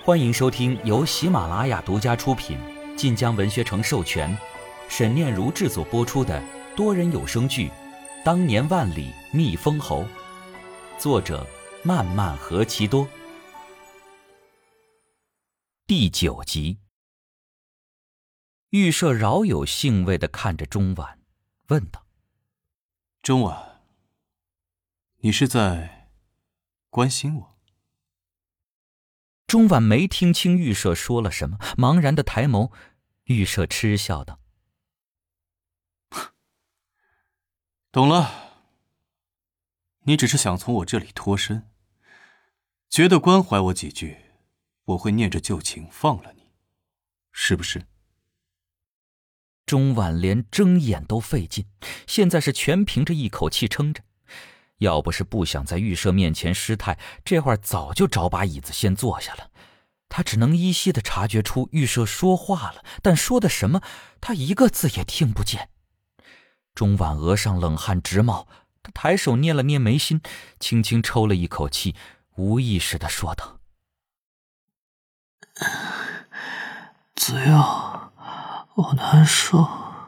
欢迎收听由喜马拉雅独家出品、晋江文学城授权、沈念如制作播出的多人有声剧《当年万里觅封侯》，作者漫漫何其多。第9集。预设饶有兴味地看着钟婉，问道： 钟婉，你是在关心我？ 钟婉没听清预设说了什么，茫然地抬眸。预设嗤笑道： 懂了，你只是想从我这里脱身，觉得关怀我几句，我会念着旧情放了你，是不是？ 钟婉连睁眼都费劲，现在是全凭着一口气撑着。要不是不想在预设面前失态，这会儿早就找把椅子先坐下了。他只能依稀地察觉出预设说话了，但说的什么，他一个字也听不见。钟婉额上冷汗直冒，他抬手捏了捏眉心，轻轻抽了一口气，无意识地说道： 子悠，我难受。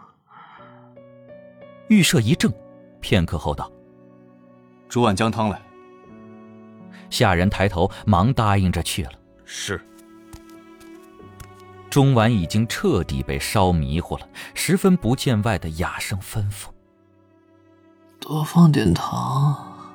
预设一怔，片刻后道： 煮碗姜汤来。 下人抬头忙答应着去了。 是。 钟婉已经彻底被烧迷糊了，十分不见外的哑声吩咐： 多放点糖。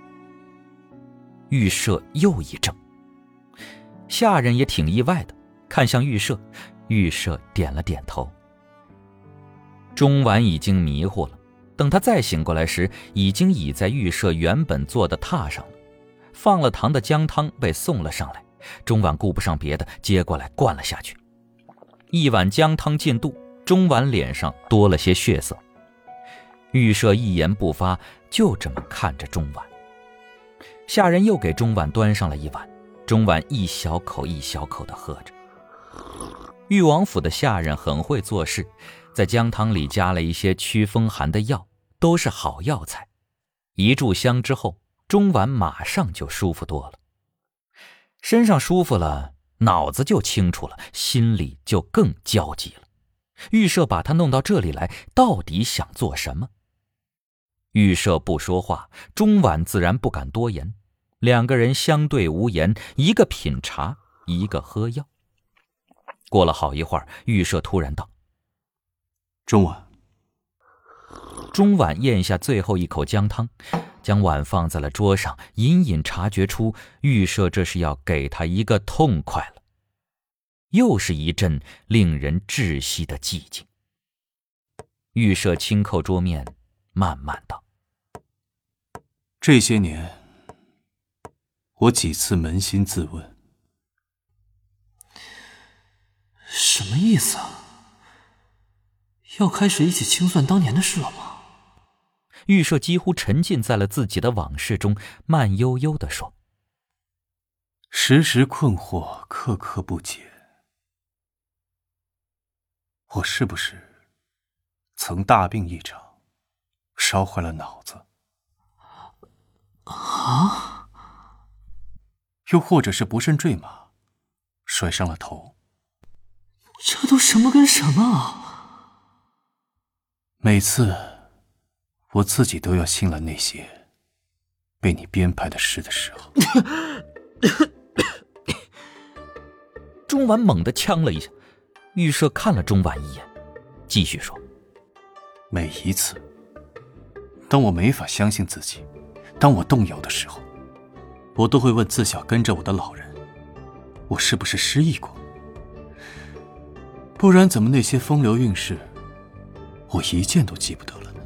预设又一怔，下人也挺意外的，看向预设，预设点了点头。钟婉已经迷糊了，等他再醒过来时，已经倚在预设原本坐的榻上了。放了糖的姜汤被送了上来，钟婉顾不上别的，接过来灌了下去。一碗姜汤进肚，钟婉脸上多了些血色。预设一言不发，就这么看着钟婉。下人又给钟婉端上了一碗，钟婉一小口一小口地喝着。裕王府的下人很会做事，在姜汤里加了一些驱风寒的药，都是好药材。一炷香之后，钟婉马上就舒服多了。身上舒服了，脑子就清楚了，心里就更焦急了。预设把他弄到这里来，到底想做什么？预设不说话，钟婉自然不敢多言。两个人相对无言，一个品茶，一个喝药。过了好一会儿，预设突然道： 钟婉。 钟婉咽下最后一口姜汤，将碗放在了桌上，隐隐察觉出预设这是要给他一个痛快了。又是一阵令人窒息的寂静。预设轻叩桌面，慢慢道： 这些年我几次扪心自问。 什么意思啊？要开始一起清算当年的事了吗？ 预设几乎沉浸在了自己的往事中，慢悠悠地说： 时时困惑，刻刻不解。我是不是曾大病一场，烧坏了脑子？ 啊？ 又或者是不慎坠马，摔伤了头？ 这都什么跟什么啊？ 每次我自己都要信了那些被你编排的事的时候。 钟婉猛地呛了一下，预设看了钟婉一眼，继续说： 每一次当我没法相信自己，当我动摇的时候，我都会问自小跟着我的老人，我是不是失忆过？不然怎么那些风流韵事我一件都记不得了呢？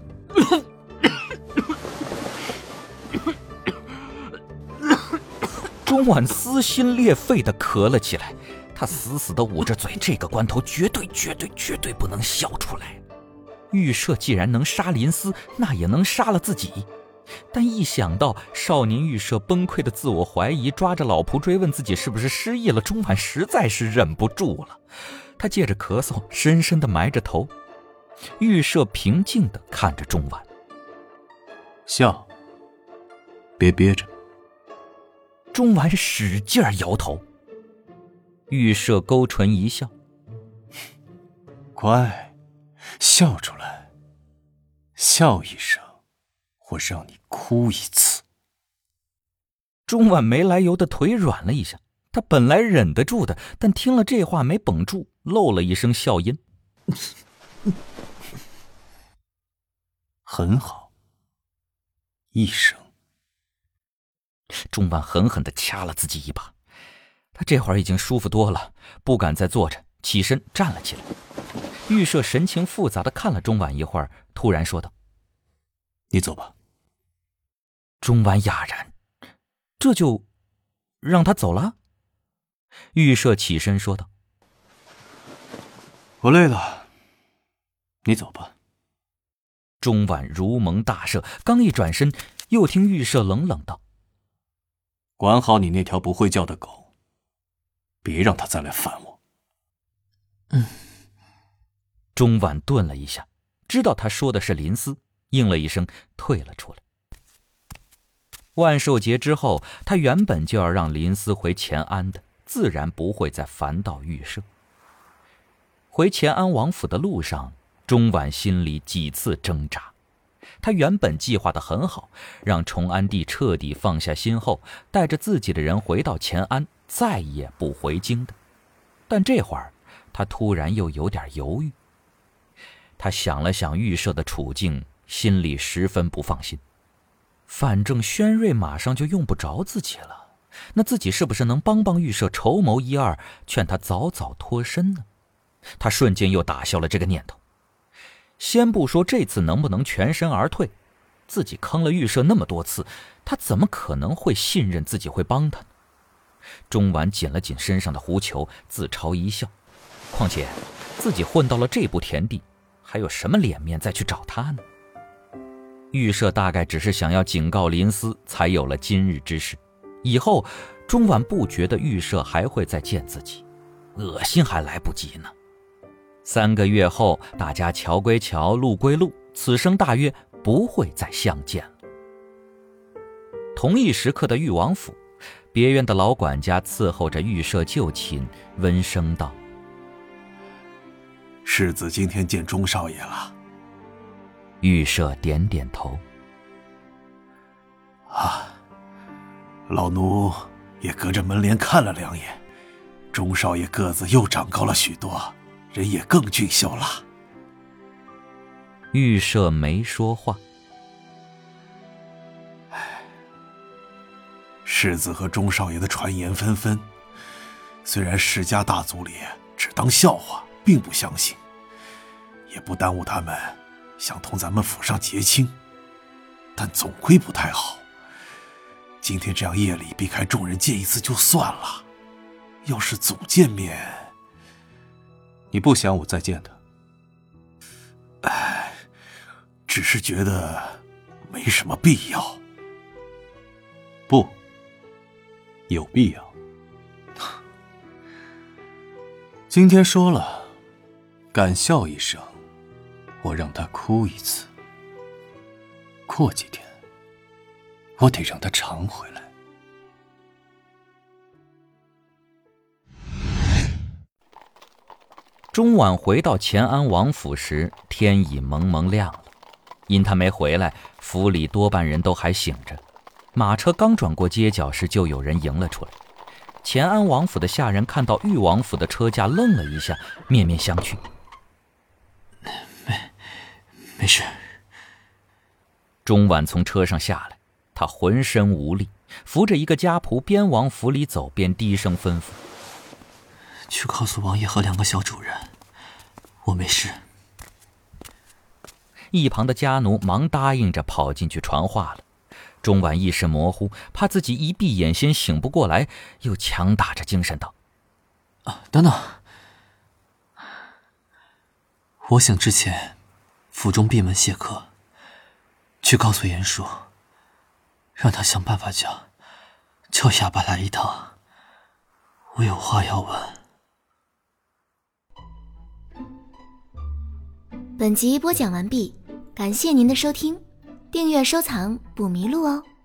钟婉撕心裂肺地咳了起来，他死死地捂着嘴，这个关头绝对不能笑出来。预设既然能杀林思，那也能杀了自己。但一想到少年预设崩溃的自我怀疑，抓着老仆追问自己是不是失忆了，钟婉实在是忍不住了。他借着咳嗽，深深地埋着头。预设平静地看着钟婉： 笑，别憋着。 钟婉使劲摇头。 玉舍勾唇一笑， 乖，笑出来，笑一声，我让你哭一次。 钟婉没来由的腿软了一下，他本来忍得住的，但听了这话没绷住，漏了一声笑音。 很好，一声。 钟婉狠狠地掐了自己一把，他这会儿已经舒服多了，不敢再坐着，起身站了起来。玉舍神情复杂地看了钟婉一会儿，突然说道： 你走吧。 钟婉哑然，这就让他走了？玉舍起身说道： 我累了，你走吧。 钟婉如蒙大赦，刚一转身，又听玉舍冷冷道： 管好你那条不会叫的狗，别让它再来烦我。 钟婉顿了一下，知道他说的是林思，应了一声，退了出来。万寿节之后，他原本就要让林思回乾安的，自然不会再烦到玉舍。回乾安王府的路上，钟婉心里几次挣扎。他原本计划得很好，让崇安帝彻底放下心后，带着自己的人回到乾安，再也不回京的。但这会儿，他突然又有点犹豫。他想了想玉舍的处境，心里十分不放心。反正轩瑞马上就用不着自己了，那自己是不是能帮玉舍筹谋一二，劝他早早脱身呢？他瞬间又打消了这个念头。先不说这次能不能全身而退，自己坑了玉舍那么多次，他怎么可能会信任自己会帮他呢？钟婉紧了紧身上的狐裘，自嘲一笑。况且自己混到了这步田地，还有什么脸面再去找他呢？玉舍大概只是想要警告林思，才有了今日之事。以后钟婉不觉得玉舍还会再见自己，恶心还来不及呢。3个月后，大家桥归桥，路归路，此生大约不会再相见了。同一时刻的裕王府，别院的老管家伺候着玉舍就寝，温声道： 世子今天见钟少爷了。 玉舍点点头。 老奴也隔着门帘看了2眼，钟少爷个子又长高了许多，人也更俊秀了。 玉舍没说话。 世子和钟少爷的传言纷纷，虽然世家大族里只当笑话，并不相信，也不耽误他们想同咱们府上结亲，但总归不太好。今天这样夜里避开众人见一次就算了，要是总见面…… 你不想我再见他？ 只是觉得没什么必要。 不，有必要。今天说了，敢笑一声，我让他哭一次。过几天，我得让他常回来。 钟婉回到乾安王府时，天已蒙蒙亮了。因他没回来，府里多半人都还醒着。马车刚转过街角时，就有人迎了出来。乾安王府的下人看到裕王府的车驾，愣了一下，面面相觑。 没事。 钟婉从车上下来，他浑身无力，扶着一个家仆边往府里走边低声吩咐： 去告诉王爷和2个小主人，我没事。 一旁的家奴忙答应着跑进去传话了。钟婉意识模糊，怕自己一闭眼先醒不过来，又强打着精神道： 等等，我想之前府中闭门谢客，去告诉严叔，让他想办法叫哑巴来一趟，我有话要问。 本集播讲完毕，感谢您的收听，订阅收藏不迷路哦。